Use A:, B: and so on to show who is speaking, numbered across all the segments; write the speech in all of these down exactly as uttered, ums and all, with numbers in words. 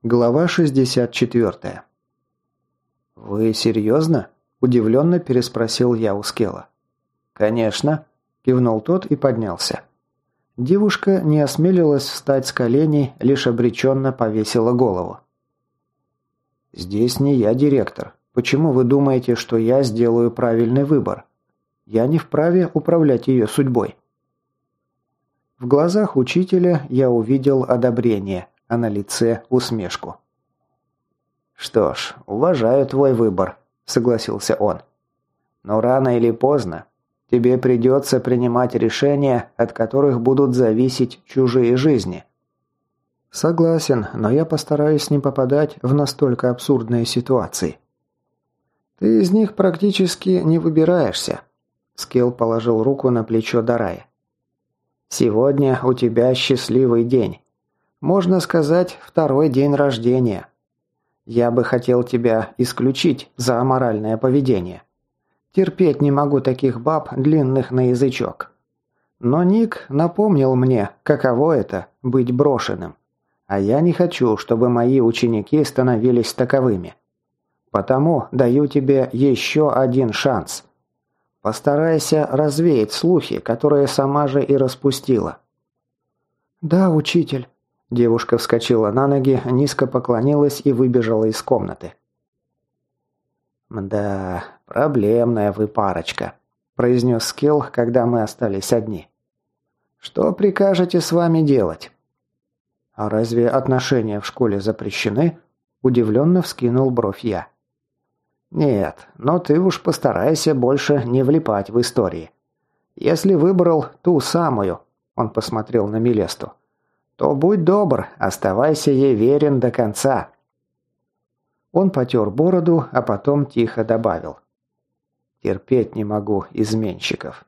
A: Глава шестьдесят четыре. «Вы серьезно?» – удивленно переспросил я у Скелла. «Конечно», – кивнул тот и поднялся. Девушка не осмелилась встать с коленей, лишь обреченно повесила голову. «Здесь не я директор. Почему вы думаете, что я сделаю правильный выбор? Я не вправе управлять ее судьбой». В глазах учителя я увидел одобрение, а на лице усмешку. «Что ж, уважаю твой выбор», – согласился он. «Но рано или поздно тебе придется принимать решения, от которых будут зависеть чужие жизни». «Согласен, но я постараюсь не попадать в настолько абсурдные ситуации». «Ты из них практически не выбираешься», – Скелл положил руку на плечо Дарая. «Сегодня у тебя счастливый день. Можно сказать, второй день рождения. Я бы хотел тебя исключить за аморальное поведение. Терпеть не могу таких баб, длинных на язычок. Но Ник напомнил мне, каково это – быть брошенным. А я не хочу, чтобы мои ученики становились таковыми. Потому даю тебе еще один шанс. Постарайся развеять слухи, которые сама же и распустила». «Да, учитель». Девушка вскочила на ноги, низко поклонилась и выбежала из комнаты. «Да, проблемная вы парочка», – произнес Скелл, когда мы остались одни. «Что прикажете с вами делать?» «А разве отношения в школе запрещены?» – удивленно вскинул бровь я. «Нет, но ты уж постарайся больше не влипать в истории. Если выбрал ту самую», – он посмотрел на Мелесту, – то будь добр, оставайся ей верен до конца». Он потер бороду, а потом тихо добавил. «Терпеть не могу изменщиков».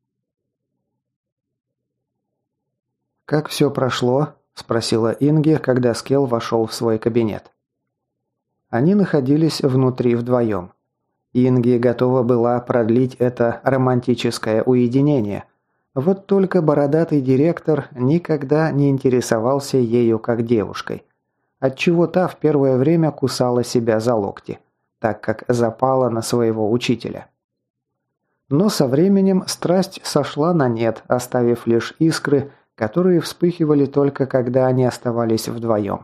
A: «Как все прошло?» – спросила Инги, когда Скелл вошел в свой кабинет. Они находились внутри вдвоем. Инги готова была продлить это романтическое уединение. Вот только бородатый директор никогда не интересовался ею как девушкой, отчего та в первое время кусала себя за локти, так как запала на своего учителя. Но со временем страсть сошла на нет, оставив лишь искры, которые вспыхивали только когда они оставались вдвоем.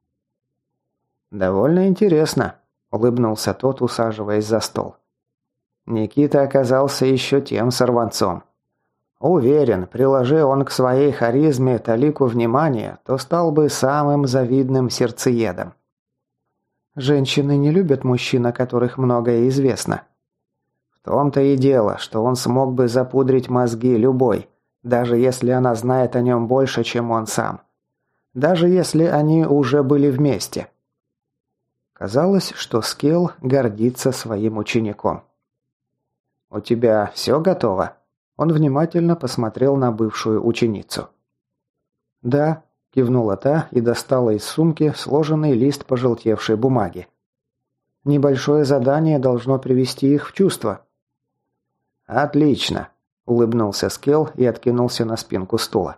A: «Довольно интересно», – улыбнулся тот, усаживаясь за стол. «Никита оказался еще тем сорванцом. Уверен, приложи он к своей харизме талику внимания, то стал бы самым завидным сердцеедом». «Женщины не любят мужчин, о которых многое известно». «В том-то и дело, что он смог бы запудрить мозги любой, даже если она знает о нем больше, чем он сам. Даже если они уже были вместе». Казалось, что Скелл гордится своим учеником. «У тебя все готово?» Он внимательно посмотрел на бывшую ученицу. «Да», – кивнула та и достала из сумки сложенный лист пожелтевшей бумаги. «Небольшое задание должно привести их в чувство». «Отлично», – улыбнулся Скелл и откинулся на спинку стула.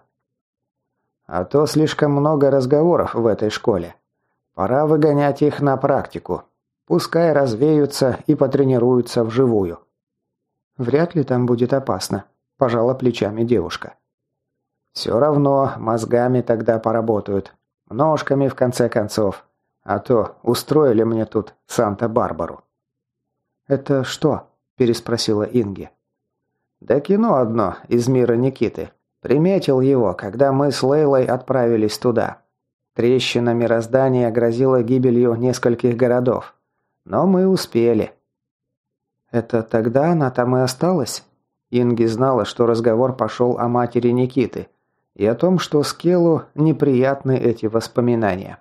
A: «А то слишком много разговоров в этой школе. Пора выгонять их на практику. Пускай развеются и потренируются вживую». «Вряд ли там будет опасно», – пожала плечами девушка. «Все равно мозгами тогда поработают. Ножками, в конце концов. А то устроили мне тут Санта-Барбару». «Это что?» – переспросила Инги. «Да кино одно из мира Никиты. Приметил его, когда мы с Лейлой отправились туда. Трещина мироздания грозила гибелью нескольких городов. Но мы успели». «Это тогда она там и осталась?» Инги знала, что разговор пошел о матери Никиты и о том, что Скеллу неприятны эти воспоминания.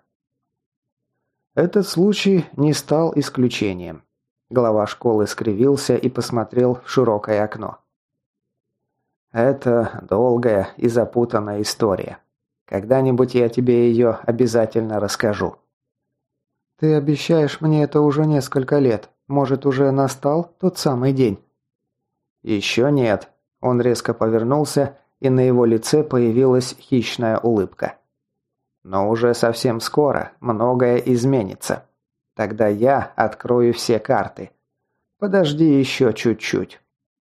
A: Этот случай не стал исключением. Глава школы скривился и посмотрел в широкое окно. «Это долгая и запутанная история. Когда-нибудь я тебе ее обязательно расскажу». «Ты обещаешь мне это уже несколько лет. Может, уже настал тот самый день?» «Еще нет». Он резко повернулся, и на его лице появилась хищная улыбка. Но уже совсем скоро многое изменится. Тогда я открою все карты. Подожди еще чуть-чуть.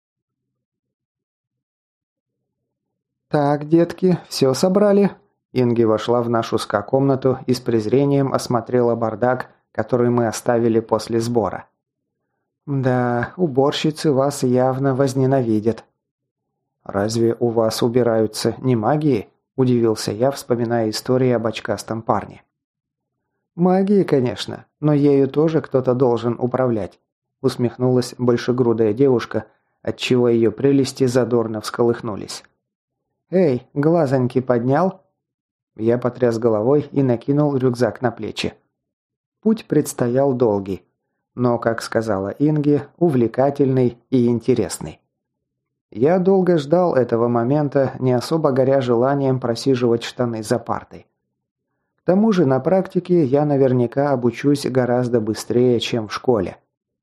A: «Так, детки, все собрали?» Инги вошла в нашу ска-комнату и с презрением осмотрела бардак, который мы оставили после сбора. «Да, уборщицы вас явно возненавидят». «Разве у вас убираются не магии?» – удивился я, вспоминая истории об очкастом парне. «Магии, конечно, но ею тоже кто-то должен управлять», – усмехнулась большегрудая девушка, отчего ее прелести задорно всколыхнулись. «Эй, глазоньки поднял?» Я потряс головой и накинул рюкзак на плечи. Путь предстоял долгий, но, как сказала Инги, увлекательный и интересный. Я долго ждал этого момента, не особо горя желанием просиживать штаны за партой. К тому же на практике я наверняка обучусь гораздо быстрее, чем в школе.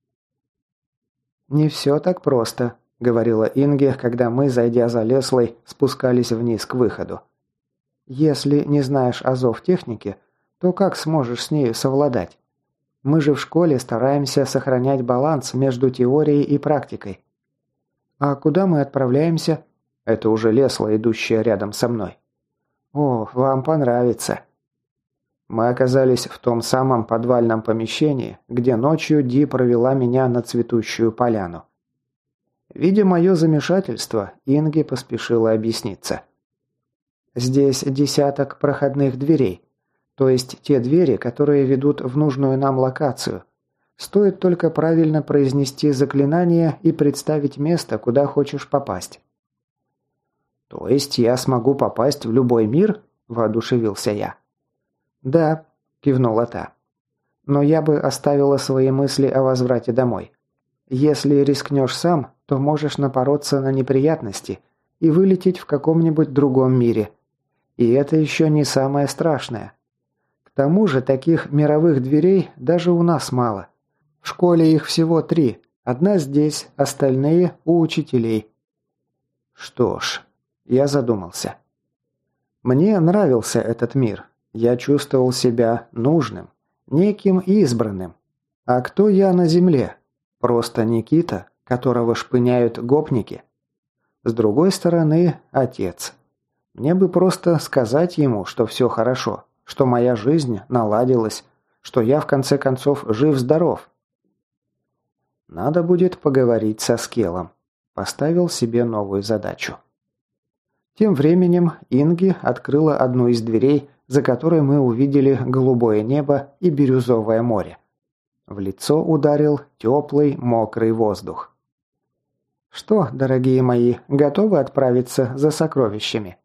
A: «Не все так просто», — говорила Инге, когда мы, зайдя за Леслой, спускались вниз к выходу. «Если не знаешь азов техники, то как сможешь с нею совладать? Мы же в школе стараемся сохранять баланс между теорией и практикой». «А куда мы отправляемся?» Это уже Лесла, идущая рядом со мной. «О, вам понравится». Мы оказались в том самом подвальном помещении, где ночью Ди провела меня на цветущую поляну. Видя мое замешательство, Инги поспешила объясниться. «Здесь десяток проходных дверей, то есть те двери, которые ведут в нужную нам локацию. Стоит только правильно произнести заклинание и представить место, куда хочешь попасть». «То есть я смогу попасть в любой мир?» – воодушевился я. «Да», – кивнула та. «Но я бы оставила свои мысли о возврате домой. Если рискнешь сам, то можешь напороться на неприятности и вылететь в каком-нибудь другом мире. И это еще не самое страшное. К тому же таких мировых дверей даже у нас мало. В школе их всего три. Одна здесь, остальные у учителей». Что ж, я задумался. Мне нравился этот мир. Я чувствовал себя нужным, неким избранным. А кто я на земле? Просто Никита, которого шпыняют гопники. С другой стороны, отец. Мне бы просто сказать ему, что все хорошо, что моя жизнь наладилась, что я в конце концов жив-здоров. Надо будет поговорить со Скелом. Поставил себе новую задачу. Тем временем Инги открыла одну из дверей, за которой мы увидели голубое небо и бирюзовое море. В лицо ударил теплый, мокрый воздух. «Что, дорогие мои, готовы отправиться за сокровищами?»